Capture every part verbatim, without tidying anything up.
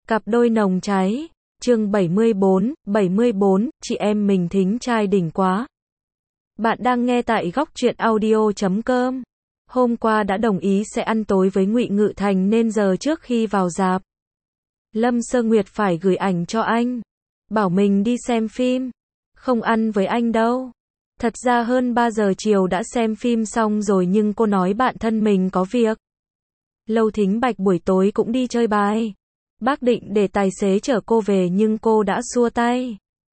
Cặp đôi nồng cháy, chương bảy mươi bốn, bảy mươi bốn, chị em mình thính trai đỉnh quá. Bạn đang nghe tại góc truyện audio chấm com. Hôm qua đã đồng ý sẽ ăn tối với Ngụy Ngự Thành nên giờ trước khi vào rạp, Lâm Sơ Nguyệt phải gửi ảnh cho anh, bảo mình đi xem phim, không ăn với anh đâu. Thật ra hơn ba giờ chiều đã xem phim xong rồi nhưng cô nói bạn thân mình có việc. Lâu Thính Bạch buổi tối cũng đi chơi bài. Bác định để tài xế chở cô về nhưng cô đã xua tay.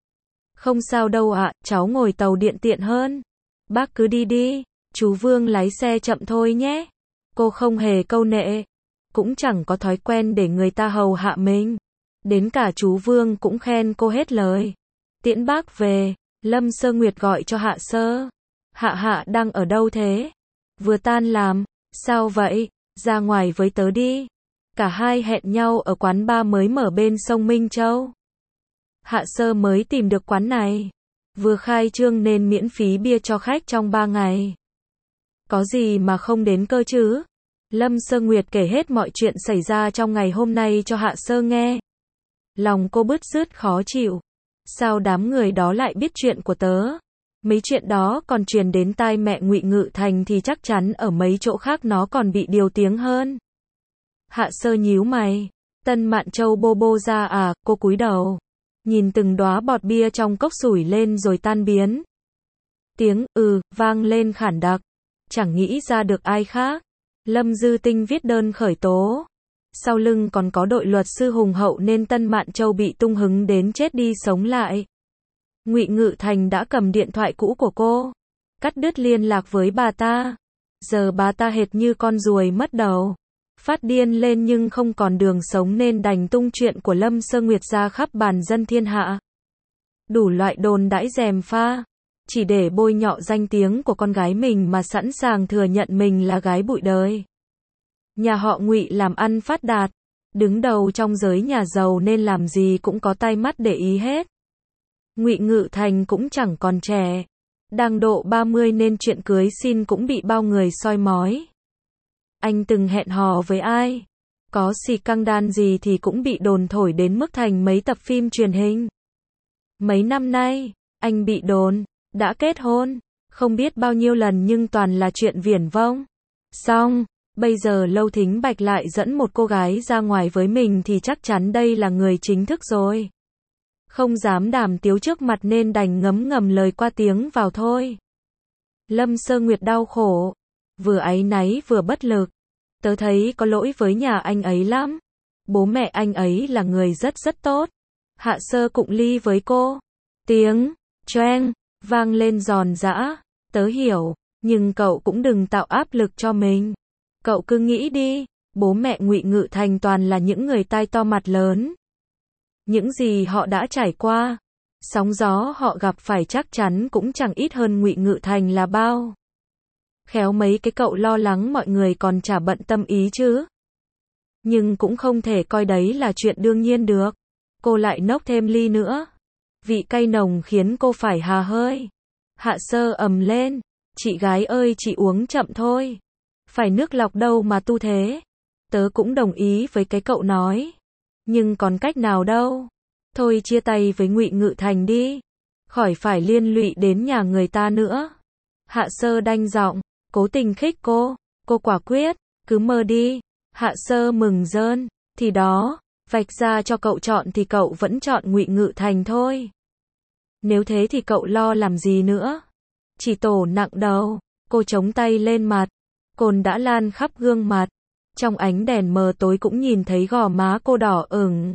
Không sao đâu ạ, cháu ngồi tàu điện tiện hơn. Bác cứ đi đi, chú Vương lái xe chậm thôi nhé. Cô không hề câu nệ, cũng chẳng có thói quen để người ta hầu hạ mình. Đến cả chú Vương cũng khen cô hết lời. Tiễn bác về, Lâm Sơ Nguyệt gọi cho Hạ Sơ. Hạ Hạ đang ở đâu thế? Vừa tan làm, sao vậy? Ra ngoài với tớ đi. Cả hai hẹn nhau ở quán bar mới mở bên sông Minh Châu. Hạ Sơ mới tìm được quán này. Vừa khai trương nên miễn phí bia cho khách trong ba ngày. Có gì mà không đến cơ chứ? Lâm Sơ Nguyệt kể hết mọi chuyện xảy ra trong ngày hôm nay cho Hạ Sơ nghe. Lòng cô bứt rứt khó chịu. Sao đám người đó lại biết chuyện của tớ? Mấy chuyện đó còn truyền đến tai mẹ Ngụy Ngự Thành thì chắc chắn ở mấy chỗ khác nó còn bị điều tiếng hơn. Hạ Sơ nhíu mày. Tân Mạn Châu bô bô ra à? Cô cúi đầu, nhìn từng đóa bọt bia trong cốc sủi lên rồi tan biến. Tiếng ừ vang lên khản đặc. Chẳng nghĩ ra được ai khác. Lâm Dư Tinh viết đơn khởi tố. Sau lưng còn có đội luật sư hùng hậu nên Tân Mạn Châu bị tung hứng đến chết đi sống lại. Ngụy Ngự Thành đã cầm điện thoại cũ của cô, cắt đứt liên lạc với bà ta. Giờ bà ta hệt như con ruồi mất đầu, phát điên lên nhưng không còn đường sống nên đành tung chuyện của Lâm Sơ Nguyệt ra khắp bàn dân thiên hạ. Đủ loại đồn đãi gièm pha, chỉ để bôi nhọ danh tiếng của con gái mình mà sẵn sàng thừa nhận mình là gái bụi đời. Nhà họ Ngụy làm ăn phát đạt, đứng đầu trong giới nhà giàu nên làm gì cũng có tai mắt để ý hết. Ngụy Ngự Thành cũng chẳng còn trẻ, đang độ ba mươi nên chuyện cưới xin cũng bị bao người soi mói. Anh từng hẹn hò với ai, có xì căng đan gì thì cũng bị đồn thổi đến mức thành mấy tập phim truyền hình. Mấy năm nay, anh bị đồn đã kết hôn, không biết bao nhiêu lần nhưng toàn là chuyện viển vông. Xong, bây giờ Lâu Thính Bạch lại dẫn một cô gái ra ngoài với mình thì chắc chắn đây là người chính thức rồi. Không dám đàm tiếu trước mặt nên đành ngấm ngầm lời qua tiếng vào thôi. Lâm Sơ Nguyệt đau khổ, vừa áy náy vừa bất lực. Tớ thấy có lỗi với nhà anh ấy lắm. Bố mẹ anh ấy là người rất rất tốt. Hạ Sơ cụng ly với cô. Tiếng choeng vang lên giòn giã. Tớ hiểu, nhưng cậu cũng đừng tạo áp lực cho mình. Cậu cứ nghĩ đi, bố mẹ Ngụy Ngự Thành toàn là những người tai to mặt lớn. Những gì họ đã trải qua, sóng gió họ gặp phải chắc chắn cũng chẳng ít hơn Ngụy Ngự Thành là bao. Khéo mấy cái cậu lo lắng mọi người còn chả bận tâm ý chứ. Nhưng cũng không thể coi đấy là chuyện đương nhiên được. Cô lại nốc thêm ly nữa. Vị cay nồng khiến cô phải hà hơi. Hạ Sơ ầm lên. Chị gái ơi, chị uống chậm thôi. Phải nước lọc đâu mà tu thế. Tớ cũng đồng ý với cái cậu nói. Nhưng còn cách nào đâu. Thôi chia tay với Ngụy Ngự Thành đi. Khỏi phải liên lụy đến nhà người ta nữa. Hạ Sơ đanh giọng, cố tình khích cô. Cô quả quyết, cứ mơ đi. Hạ Sơ mừng rơn. Thì đó, vạch ra cho cậu chọn thì cậu vẫn chọn Ngụy Ngự Thành thôi. Nếu thế thì cậu lo làm gì nữa. Chỉ tổ nặng đầu. Cô chống tay lên mặt. Cồn đã lan khắp gương mặt. Trong ánh đèn mờ tối cũng nhìn thấy gò má cô đỏ ửng.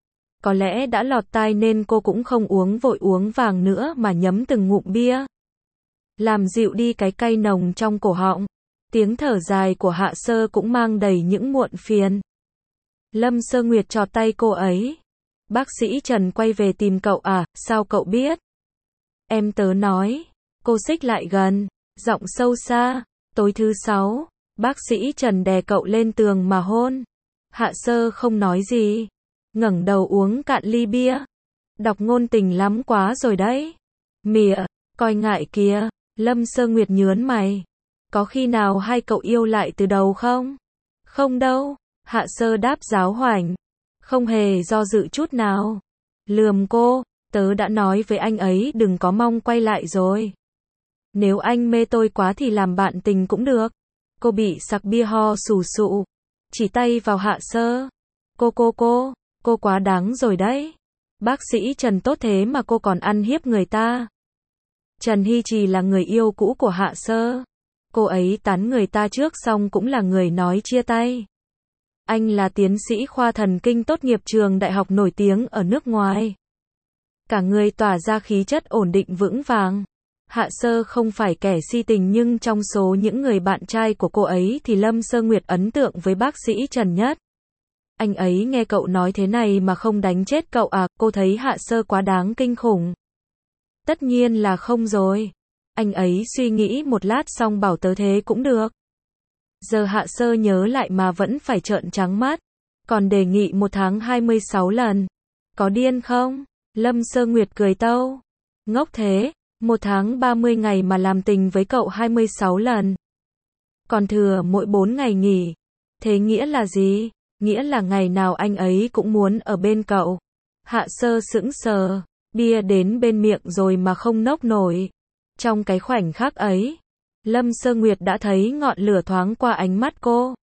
Có lẽ đã lọt tai nên cô cũng không uống vội uống vàng nữa mà nhấm từng ngụm bia. Làm dịu đi cái cay nồng trong cổ họng. Tiếng thở dài của Hạ Sơ cũng mang đầy những muộn phiền. Lâm Sơ Nguyệt chọt tay cô ấy. Bác sĩ Trần quay về tìm cậu à, sao cậu biết? Em tớ nói. Cô xích lại gần, giọng sâu xa. Tối thứ sáu, bác sĩ Trần đè cậu lên tường mà hôn. Hạ Sơ không nói gì, ngẩng đầu uống cạn ly bia. Đọc ngôn tình lắm quá rồi đấy. Mỉa, coi ngại kìa. Lâm Sơ Nguyệt nhớn mày. Có khi nào hai cậu yêu lại từ đầu không? Không đâu. Hạ Sơ đáp giáo hoành. Không hề do dự chút nào. Lườm cô, tớ đã nói với anh ấy đừng có mong quay lại rồi. Nếu anh mê tôi quá thì làm bạn tình cũng được. Cô bị sặc bia ho sù sụ. Chỉ tay vào Hạ Sơ. Cô cô cô, cô quá đáng rồi đấy. Bác sĩ Trần tốt thế mà cô còn ăn hiếp người ta. Trần Hy Trì là người yêu cũ của Hạ Sơ. Cô ấy tán người ta trước xong cũng là người nói chia tay. Anh là tiến sĩ khoa thần kinh tốt nghiệp trường đại học nổi tiếng ở nước ngoài. Cả người tỏa ra khí chất ổn định vững vàng. Hạ Sơ không phải kẻ si tình nhưng trong số những người bạn trai của cô ấy thì Lâm Sơ Nguyệt ấn tượng với bác sĩ Trần nhất. Anh ấy nghe cậu nói thế này mà không đánh chết cậu à, cô thấy Hạ Sơ quá đáng kinh khủng. Tất nhiên là không rồi. Anh ấy suy nghĩ một lát xong bảo tớ thế cũng được. Giờ Hạ Sơ nhớ lại mà vẫn phải trợn trắng mắt. Còn đề nghị một tháng hai mươi sáu lần. Có điên không? Lâm Sơ Nguyệt cười tâu. Ngốc thế, một tháng ba mươi ngày mà làm tình với cậu hai mươi sáu lần. Còn thừa mỗi bốn ngày nghỉ. Thế nghĩa là gì? Nghĩa là ngày nào anh ấy cũng muốn ở bên cậu. Hạ Sơ sững sờ, bia đến bên miệng rồi mà không nốc nổi. Trong cái khoảnh khắc ấy, Lâm Sơ Nguyệt đã thấy ngọn lửa thoáng qua ánh mắt cô.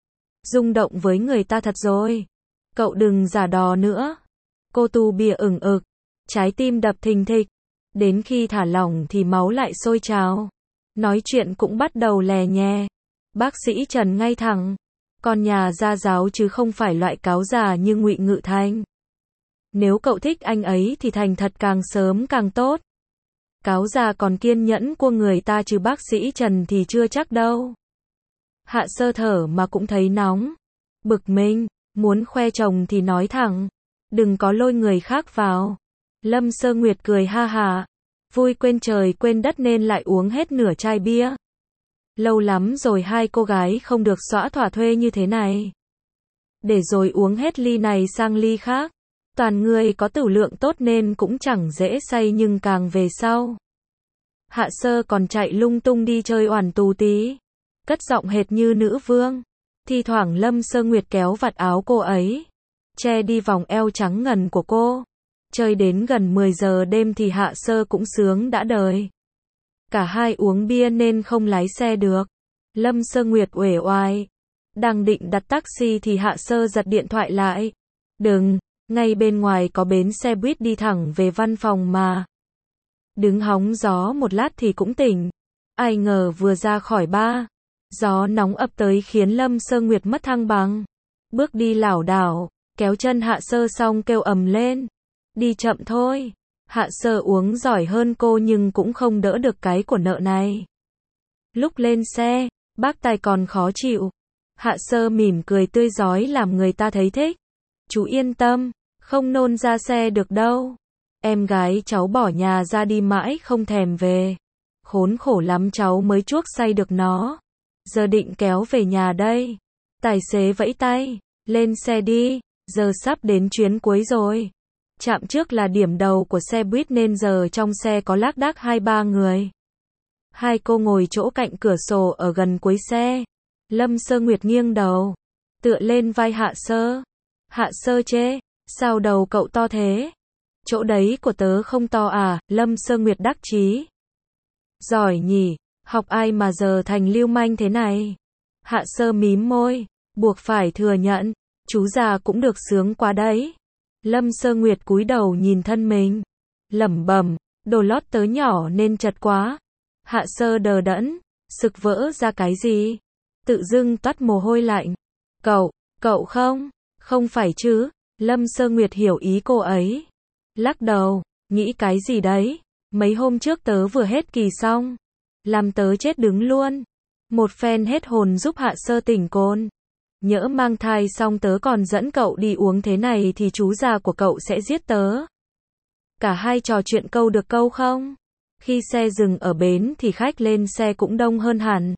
Rung động với người ta thật rồi. Cậu đừng giả đò nữa. Cô tu bia ửng ực, trái tim đập thình thịch. Đến khi thả lỏng thì máu lại sôi trào. Nói chuyện cũng bắt đầu lè nhè. Bác sĩ Trần ngay thẳng. Con nhà gia giáo chứ không phải loại cáo già như Ngụy Ngự Thanh. Nếu cậu thích anh ấy thì thành thật càng sớm càng tốt. Cáo già còn kiên nhẫn của người ta chứ bác sĩ Trần thì chưa chắc đâu. Hạ Sơ thở mà cũng thấy nóng. Bực mình, muốn khoe chồng thì nói thẳng. Đừng có lôi người khác vào. Lâm Sơ Nguyệt cười ha hả. Vui quên trời quên đất nên lại uống hết nửa chai bia. Lâu lắm rồi hai cô gái không được xõa thỏa thuê như thế này. Để rồi uống hết ly này sang ly khác. Toàn người có tửu lượng tốt nên cũng chẳng dễ say nhưng càng về sau. Hạ Sơ còn chạy lung tung đi chơi oản tù tí. Cất giọng hệt như nữ vương. Thi thoảng Lâm Sơ Nguyệt kéo vạt áo cô ấy. Che đi vòng eo trắng ngần của cô. Chơi đến gần mười giờ đêm thì Hạ Sơ cũng sướng đã đời. Cả hai uống bia nên không lái xe được. Lâm Sơ Nguyệt uể oải. Đang định đặt taxi thì Hạ Sơ giật điện thoại lại. Đừng, ngay bên ngoài có bến xe buýt đi thẳng về văn phòng mà. Đứng hóng gió một lát thì cũng tỉnh. Ai ngờ vừa ra khỏi ba. Gió nóng ập tới khiến Lâm Sơ Nguyệt mất thăng bằng. Bước đi lảo đảo, kéo chân Hạ Sơ xong kêu ầm lên. Đi chậm thôi. Hạ Sơ uống giỏi hơn cô nhưng cũng không đỡ được cái của nợ này. Lúc lên xe, bác tài còn khó chịu. Hạ Sơ mỉm cười tươi rói làm người ta thấy thích. Chú yên tâm, không nôn ra xe được đâu. Em gái cháu bỏ nhà ra đi mãi không thèm về. Khốn khổ lắm cháu mới chuốc say được nó. Giờ định kéo về nhà đây. Tài xế vẫy tay, lên xe đi, giờ sắp đến chuyến cuối rồi. Trạm trước là điểm đầu của xe buýt nên giờ trong xe có lác đác hai ba người. Hai cô ngồi chỗ cạnh cửa sổ ở gần cuối xe. Lâm Sơ Nguyệt nghiêng đầu, tựa lên vai Hạ Sơ. Hạ Sơ chê, sao đầu cậu to thế? Chỗ đấy của tớ không to à? Lâm Sơ Nguyệt đắc chí. Giỏi nhỉ, học ai mà giờ thành lưu manh thế này? Hạ Sơ mím môi, buộc phải thừa nhận, chú già cũng được sướng quá đấy. Lâm Sơ Nguyệt cúi đầu nhìn thân mình, lẩm bẩm, đồ lót tớ nhỏ nên chật quá. Hạ Sơ đờ đẫn, sực vỡ ra cái gì? Tự dưng toát mồ hôi lạnh. Cậu, cậu không? Không phải chứ? Lâm Sơ Nguyệt hiểu ý cô ấy. Lắc đầu, nghĩ cái gì đấy? Mấy hôm trước tớ vừa hết kỳ xong. Làm tớ chết đứng luôn. Một phen hết hồn giúp Hạ Sơ tỉnh côn. Nhỡ mang thai xong tớ còn dẫn cậu đi uống thế này thì chú già của cậu sẽ giết tớ. Cả hai trò chuyện câu được câu không? Khi xe dừng ở bến thì khách lên xe cũng đông hơn hẳn.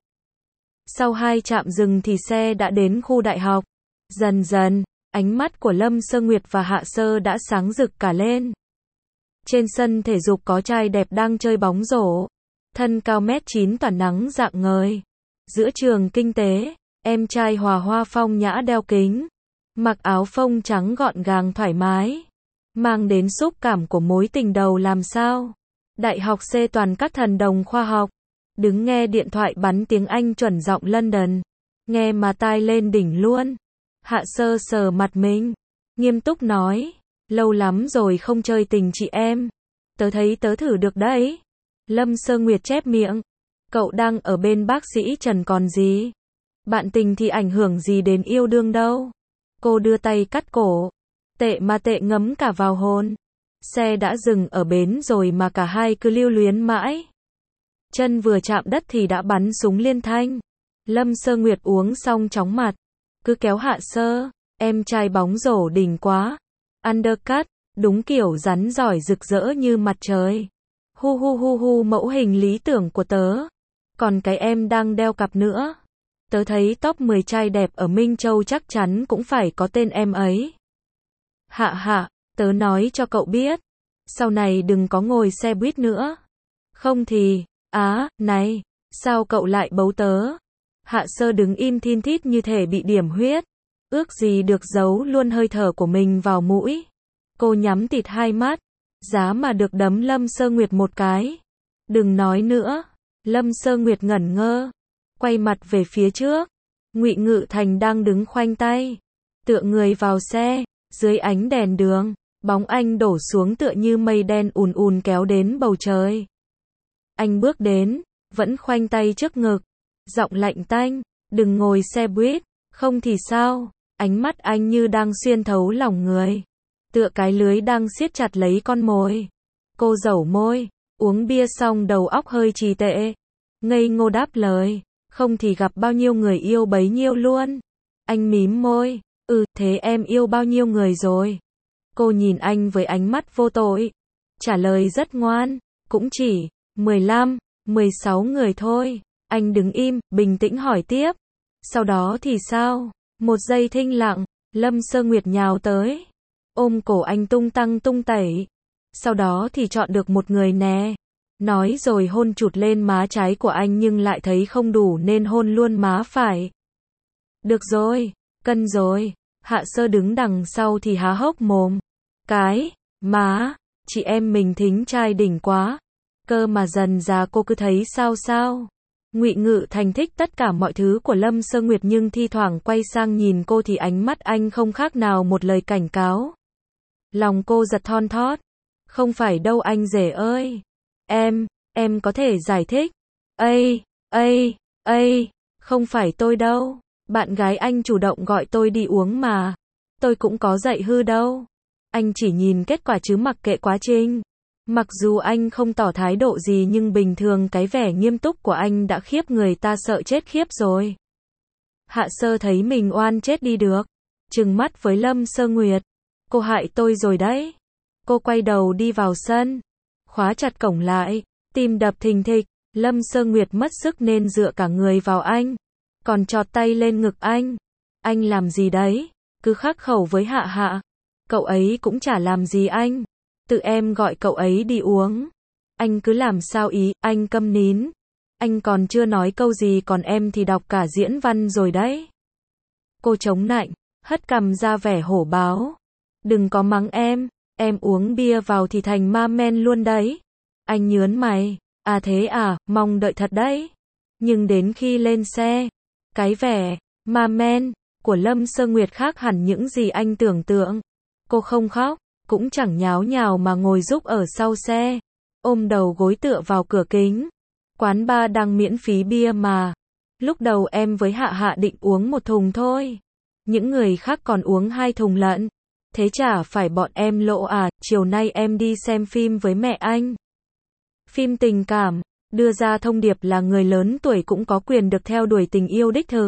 Sau hai trạm dừng thì xe đã đến khu đại học. Dần dần, ánh mắt của Lâm Sơ Nguyệt và Hạ Sơ đã sáng rực cả lên. Trên sân thể dục có trai đẹp đang chơi bóng rổ. Thân cao mét chín tỏa nắng rạng ngời. Giữa trường kinh tế, em trai Hòa Hoa phong nhã đeo kính. Mặc áo phông trắng gọn gàng thoải mái, mang đến xúc cảm của mối tình đầu làm sao. Đại học C toàn các thần đồng khoa học, đứng nghe điện thoại bắn tiếng Anh chuẩn giọng London, nghe mà tai lên đỉnh luôn. Hạ Sơ sờ mặt mình, nghiêm túc nói, lâu lắm rồi không chơi tình chị em, tớ thấy tớ thử được đấy. Lâm Sơ Nguyệt chép miệng, cậu đang ở bên bác sĩ Trần còn gì, bạn tình thì ảnh hưởng gì đến yêu đương đâu. Cô đưa tay cắt cổ, tệ mà tệ ngấm cả vào hồn. Xe đã dừng ở bến rồi mà cả hai cứ lưu luyến mãi. Chân vừa chạm đất thì đã bắn súng liên thanh. Lâm Sơ Nguyệt uống xong chóng mặt, cứ kéo Hạ Sơ, em trai bóng rổ đỉnh quá. Undercut, đúng kiểu rắn giỏi rực rỡ như mặt trời. Hu hu hu hu, mẫu hình lý tưởng của tớ. Còn cái em đang đeo cặp nữa. Tớ thấy top mười trai đẹp ở Minh Châu chắc chắn cũng phải có tên em ấy. Hạ hạ, tớ nói cho cậu biết, sau này đừng có ngồi xe buýt nữa. Không thì, á, này, sao cậu lại bấu tớ? Hạ Sơ đứng im thin thít như thể bị điểm huyết, ước gì được giấu luôn hơi thở của mình vào mũi. Cô nhắm tịt hai mắt, giá mà được đấm Lâm Sơ Nguyệt một cái. Đừng nói nữa. Lâm Sơ Nguyệt ngẩn ngơ, quay mặt về phía trước. Ngụy Ngự Thành đang đứng khoanh tay, tựa người vào xe, dưới ánh đèn đường, bóng anh đổ xuống tựa như mây đen ùn ùn kéo đến bầu trời. Anh bước đến, vẫn khoanh tay trước ngực, giọng lạnh tanh, đừng ngồi xe buýt, không thì sao? Ánh mắt anh như đang xuyên thấu lòng người, tựa cái lưới đang siết chặt lấy con mồi. Cô dẩu môi, uống bia xong đầu óc hơi trì tệ, ngây ngô đáp lời, không thì gặp bao nhiêu người yêu bấy nhiêu luôn. Anh mím môi, ừ, thế em yêu bao nhiêu người rồi? Cô nhìn anh với ánh mắt vô tội, trả lời rất ngoan, cũng chỉ mười lăm, mười sáu người thôi. Anh đứng im, bình tĩnh hỏi tiếp, sau đó thì sao? Một giây thinh lặng, Lâm Sơ Nguyệt nhào tới, ôm cổ anh tung tăng tung tẩy. Sau đó thì chọn được một người nè. Nói rồi hôn chụt lên má trái của anh nhưng lại thấy không đủ nên hôn luôn má phải. Được rồi, cân rồi. Hạ Sơ đứng đằng sau thì há hốc mồm. Cái, má, chị em mình thính trai đỉnh quá. Cơ mà dần già cô cứ thấy sao sao. Ngụy Ngự Thành thích tất cả mọi thứ của Lâm Sơ Nguyệt nhưng thi thoảng quay sang nhìn cô thì ánh mắt anh không khác nào một lời cảnh cáo. Lòng cô giật thon thót. Không phải đâu anh rể ơi. Em, em có thể giải thích. Ây, ây, ây, không phải tôi đâu. Bạn gái anh chủ động gọi tôi đi uống mà. Tôi cũng có dạy hư đâu. Anh chỉ nhìn kết quả chứ mặc kệ quá trình. Mặc dù anh không tỏ thái độ gì nhưng bình thường cái vẻ nghiêm túc của anh đã khiếp người ta sợ chết khiếp rồi. Hạ Sơ thấy mình oan chết đi được, trừng mắt với Lâm Sơ Nguyệt. Cô hại tôi rồi đấy. Cô quay đầu đi vào sân, khóa chặt cổng lại, tim đập thình thịch. Lâm Sơ Nguyệt mất sức nên dựa cả người vào anh, còn chọt tay lên ngực anh. Anh làm gì đấy? Cứ khắc khẩu với Hạ Hạ. Cậu ấy cũng chả làm gì anh. Tự em gọi cậu ấy đi uống. Anh cứ làm sao ý, anh câm nín. Anh còn chưa nói câu gì còn em thì đọc cả diễn văn rồi đấy. Cô chống nạnh, hất cằm ra vẻ hổ báo. Đừng có mắng em, em uống bia vào thì thành ma men luôn đấy. Anh nhớn mày, à thế à, mong đợi thật đấy. Nhưng đến khi lên xe, cái vẻ ma men của Lâm Sơ Nguyệt khác hẳn những gì anh tưởng tượng. Cô không khóc, cũng chẳng nháo nhào mà ngồi rúc ở sau xe, ôm đầu gối tựa vào cửa kính. Quán bar đang miễn phí bia mà. Lúc đầu em với Hạ Hạ định uống một thùng thôi. Những người khác còn uống hai thùng lận. Thế chả phải bọn em lộ à, chiều nay em đi xem phim với mẹ anh. Phim tình cảm, đưa ra thông điệp là người lớn tuổi cũng có quyền được theo đuổi tình yêu đích thực.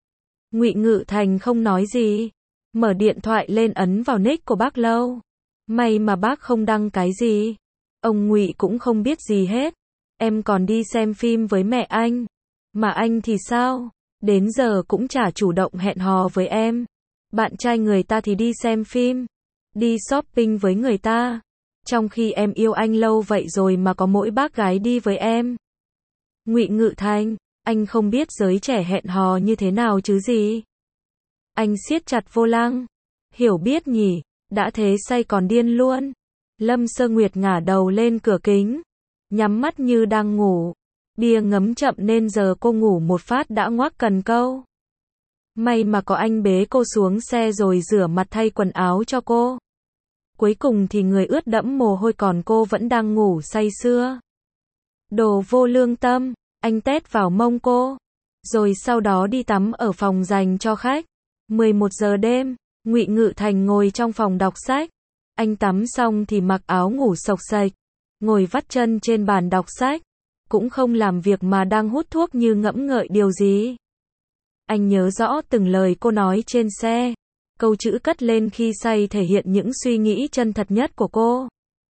Ngụy Ngự Thành không nói gì, mở điện thoại lên ấn vào nick của bác Lâu. May mà bác không đăng cái gì. Ông Ngụy cũng không biết gì hết. Em còn đi xem phim với mẹ anh. Mà anh thì sao? Đến giờ cũng chả chủ động hẹn hò với em. Bạn trai người ta thì đi xem phim, đi shopping với người ta. Trong khi em yêu anh lâu vậy rồi mà có mỗi bác gái đi với em. Ngụy Ngự Thành, anh không biết giới trẻ hẹn hò như thế nào chứ gì. Anh siết chặt vô lăng, Hiểu biết nhỉ, đã thế say còn điên luôn. Lâm Sơ Nguyệt ngả đầu lên cửa kính, nhắm mắt như đang ngủ. Bia ngấm chậm nên giờ cô ngủ một phát đã ngoác cần câu. May mà có anh bế cô xuống xe rồi rửa mặt thay quần áo cho cô. Cuối cùng thì người ướt đẫm mồ hôi còn cô vẫn đang ngủ say sưa. Đồ vô lương tâm, anh tét vào mông cô. Rồi sau đó đi tắm ở phòng dành cho khách. mười một giờ đêm, Ngụy Ngự Thành ngồi trong phòng đọc sách. Anh tắm xong thì mặc áo ngủ xộc xệch, ngồi vắt chân trên bàn đọc sách. Cũng không làm việc mà đang hút thuốc như ngẫm ngợi điều gì. Anh nhớ rõ từng lời cô nói trên xe. Câu chữ cất lên khi say thể hiện những suy nghĩ chân thật nhất của cô.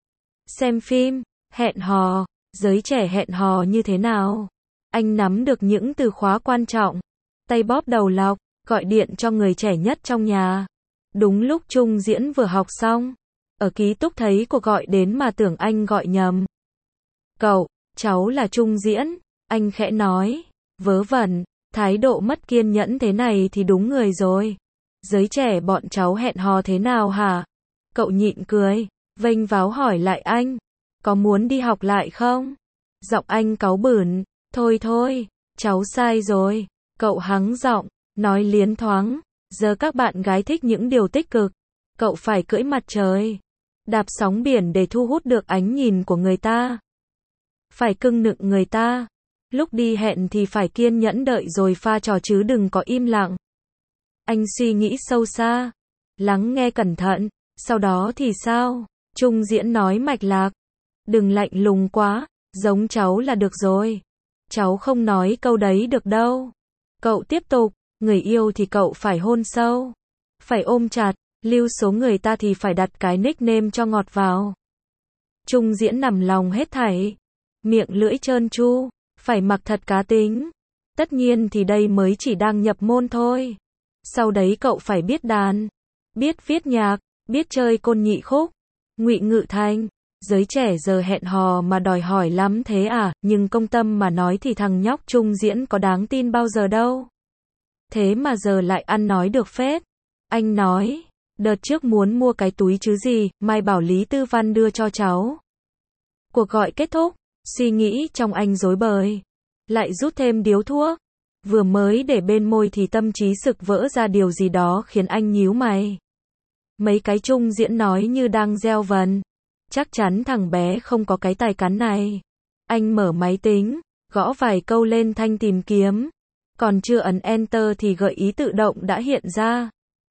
Xem phim, hẹn hò, giới trẻ hẹn hò như thế nào? Anh nắm được những từ khóa quan trọng. Tay bóp đầu lọc, gọi điện cho người trẻ nhất trong nhà. Đúng lúc Trung Diễn vừa học xong. Ở ký túc thấy cuộc gọi đến mà tưởng anh gọi nhầm. Cậu, cháu là Trung Diễn. Anh khẽ nói. Vớ vẩn, thái độ mất kiên nhẫn thế này thì đúng người rồi. Giới trẻ bọn cháu hẹn hò thế nào hả? Cậu nhịn cười, vênh váo hỏi lại anh. Có muốn đi học lại không? Giọng anh cáu bửng. Thôi thôi, cháu sai rồi. Cậu hắng giọng, nói liến thoáng. Giờ các bạn gái thích những điều tích cực. Cậu phải cưỡi mặt trời, đạp sóng biển để thu hút được ánh nhìn của người ta. Phải cưng nựng người ta. Lúc đi hẹn thì phải kiên nhẫn đợi rồi pha trò chứ đừng có im lặng. Anh suy nghĩ sâu xa, lắng nghe cẩn thận. Sau đó thì sao? Trung Diễn nói mạch lạc. Đừng lạnh lùng quá, giống cháu là được rồi. Cháu không nói câu đấy được đâu. Cậu tiếp tục, người yêu thì cậu phải hôn sâu, phải ôm chặt, lưu số người ta thì phải đặt cái nickname cho ngọt vào. Trung Diễn nằm lòng hết thảy, miệng lưỡi trơn tru, phải mặc thật cá tính. Tất nhiên thì đây mới chỉ đang nhập môn thôi. Sau đấy cậu phải biết đàn, biết viết nhạc, biết chơi côn nhị khúc. Ngụy Ngự Thành, giới trẻ giờ hẹn hò mà đòi hỏi lắm thế à, nhưng công tâm mà nói thì thằng nhóc Trung Diễn có đáng tin bao giờ đâu. Thế mà giờ lại ăn nói được phết. Anh nói, đợt trước muốn mua cái túi chứ gì, mai bảo Lý Tư Văn đưa cho cháu. Cuộc gọi kết thúc, suy nghĩ trong anh rối bời. Lại rút thêm điếu thuốc. Vừa mới để bên môi thì tâm trí sực vỡ ra điều gì đó khiến anh nhíu mày. Mấy cái Trung Diễn nói như đang gieo vần. Chắc chắn thằng bé không có cái tài cán này. Anh mở máy tính, gõ vài câu lên thanh tìm kiếm. Còn chưa ấn Enter thì gợi ý tự động đã hiện ra.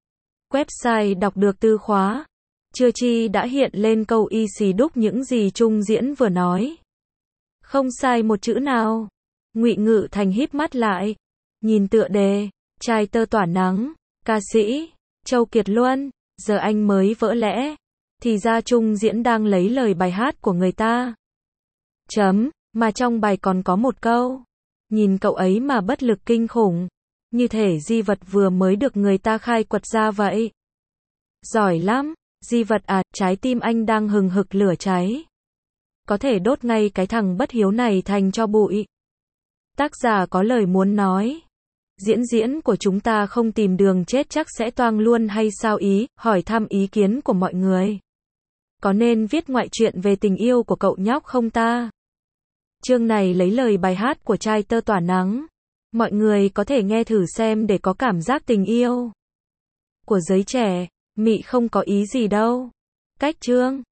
Website đọc được từ khóa. Chưa chi đã hiện lên câu y xì đúc những gì Trung Diễn vừa nói. Không sai một chữ nào. Ngụy Ngự Thành híp mắt lại. Nhìn tựa đề, trai tơ tỏa nắng, ca sĩ, Châu Kiệt Luân. Giờ anh mới vỡ lẽ. Thì ra Trung Diễn đang lấy lời bài hát của người ta. Chấm, mà trong bài còn có một câu. Nhìn cậu ấy mà bất lực kinh khủng. Như thể di vật vừa mới được người ta khai quật ra vậy. Giỏi lắm, di vật à, trái tim anh đang hừng hực lửa cháy. Có thể đốt ngay cái thằng bất hiếu này thành tro bụi. Tác giả có lời muốn nói. Diễn diễn của chúng ta không tìm đường chết chắc sẽ toang luôn hay sao ý, hỏi thăm ý kiến của mọi người. Có nên viết ngoại truyện về tình yêu của cậu nhóc không ta? Chương này lấy lời bài hát của trai tơ tỏa nắng. Mọi người có thể nghe thử xem để có cảm giác tình yêu của giới trẻ. Mị không có ý gì đâu. Cách chương